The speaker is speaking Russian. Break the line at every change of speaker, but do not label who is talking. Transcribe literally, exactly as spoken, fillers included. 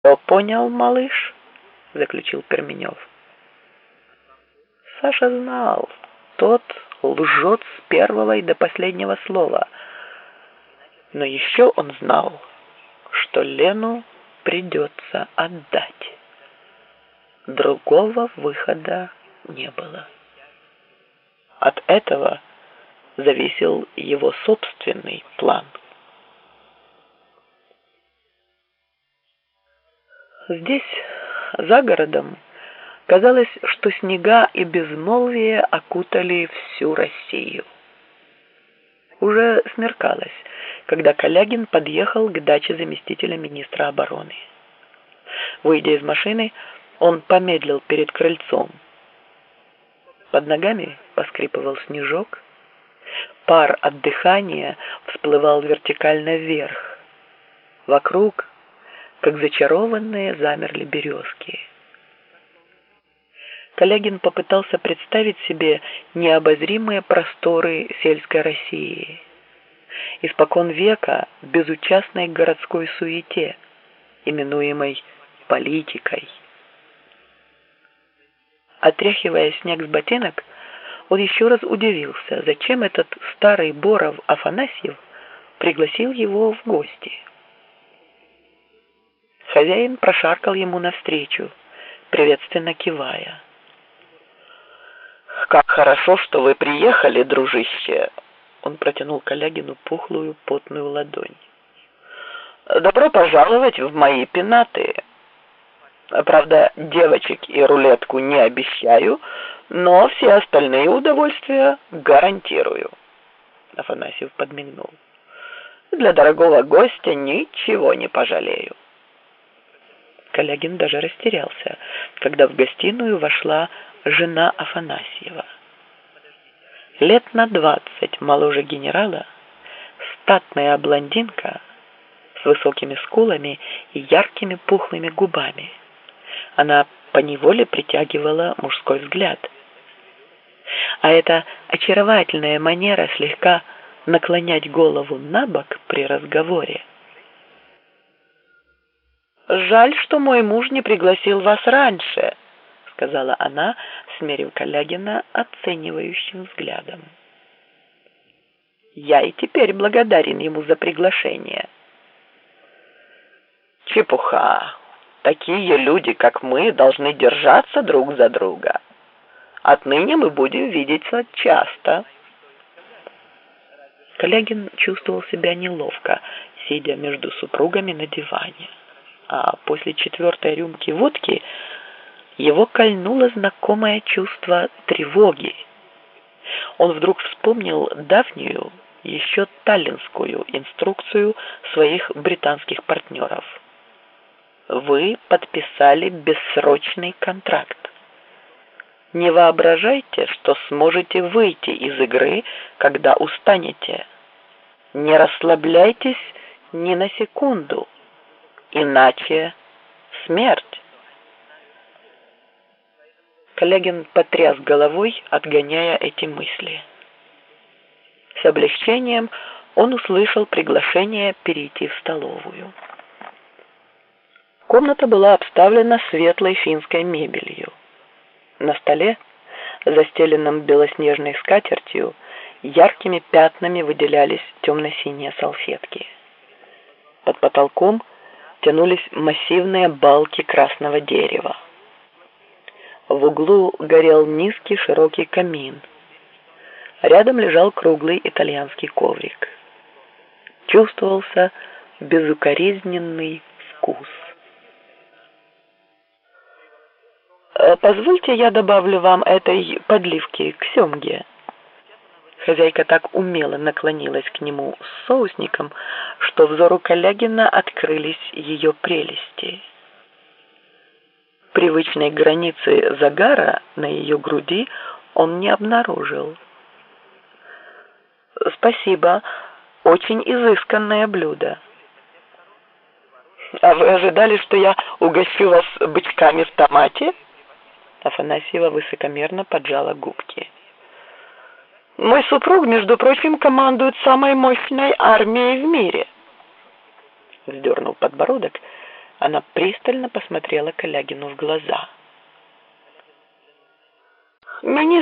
«Все понял, малыш?» — заключил Перменев. Саша знал, тот лжет с первого и до последнего слова. Но еще он знал, что Лену придется отдать. Другого выхода не было. От этого зависел его собственный план. Здесь, за городом, казалось, что снега и безмолвие окутали всю Россию. Уже смеркалось, когда Калягин подъехал к даче заместителя министра обороны. Выйдя из машины, он помедлил перед крыльцом. Под ногами поскрипывал снежок, пар от дыхания всплывал вертикально вверх. Вокруг, как зачарованные, замерли березки. Калягин попытался представить себе необозримые просторы сельской России, испокон века безучастной к городской суете, именуемой политикой. Отряхивая снег с ботинок, он еще раз удивился, зачем этот старый Боров Афанасьев пригласил его в гости. Хозяин прошаркал ему навстречу, приветственно кивая. «Как хорошо, что вы приехали, дружище!» Он протянул Калягину пухлую потную ладонь. «Добро пожаловать в мои пенаты. Правда, девочек и рулетку не обещаю, но все остальные удовольствия гарантирую». Афанасьев подмигнул. «Для дорогого гостя ничего не пожалею». Калягин даже растерялся, когда в гостиную вошла жена Афанасьева. Лет на двадцать моложе генерала, статная блондинка с высокими скулами и яркими пухлыми губами. Она поневоле притягивала мужской взгляд. А эта очаровательная манера слегка наклонять голову на бок при разговоре. «Жаль, что мой муж не пригласил вас раньше», — сказала она, смерив Калягина оценивающим взглядом. «Я и теперь благодарен ему за приглашение». «Чепуха! Такие люди, как мы, должны держаться друг за друга. Отныне мы будем видеться часто». Калягин чувствовал себя неловко, сидя между супругами на диване. А после четвертой рюмки водки его кольнуло знакомое чувство тревоги. Он вдруг вспомнил давнюю, еще таллинскую инструкцию своих британских партнеров. Вы подписали бессрочный контракт. Не воображайте, что сможете выйти из игры, когда устанете. Не расслабляйтесь ни на секунду. Иначе смерть. Калягин потряс головой, отгоняя эти мысли. С облегчением он услышал приглашение перейти в столовую. Комната была обставлена светлой финской мебелью. На столе, застеленном белоснежной скатертью, яркими пятнами выделялись темно-синие салфетки. Под потолком тянулись массивные балки красного дерева. В углу горел низкий широкий камин. Рядом лежал круглый итальянский коврик. Чувствовался безукоризненный вкус. «Позвольте, я добавлю вам этой подливки к семге». Хозяйка так умело наклонилась к нему с соусником, что взору Калягина открылись ее прелести. Привычной границы загара на ее груди он не обнаружил. «Спасибо, очень изысканное блюдо». «А вы ожидали, что я угощу вас бычками в томате?» Афанасьева высокомерно поджала губки. «Мой супруг, между прочим, командует самой мощной армией в мире». Вздернув подбородок, Она пристально посмотрела Калягину в глаза.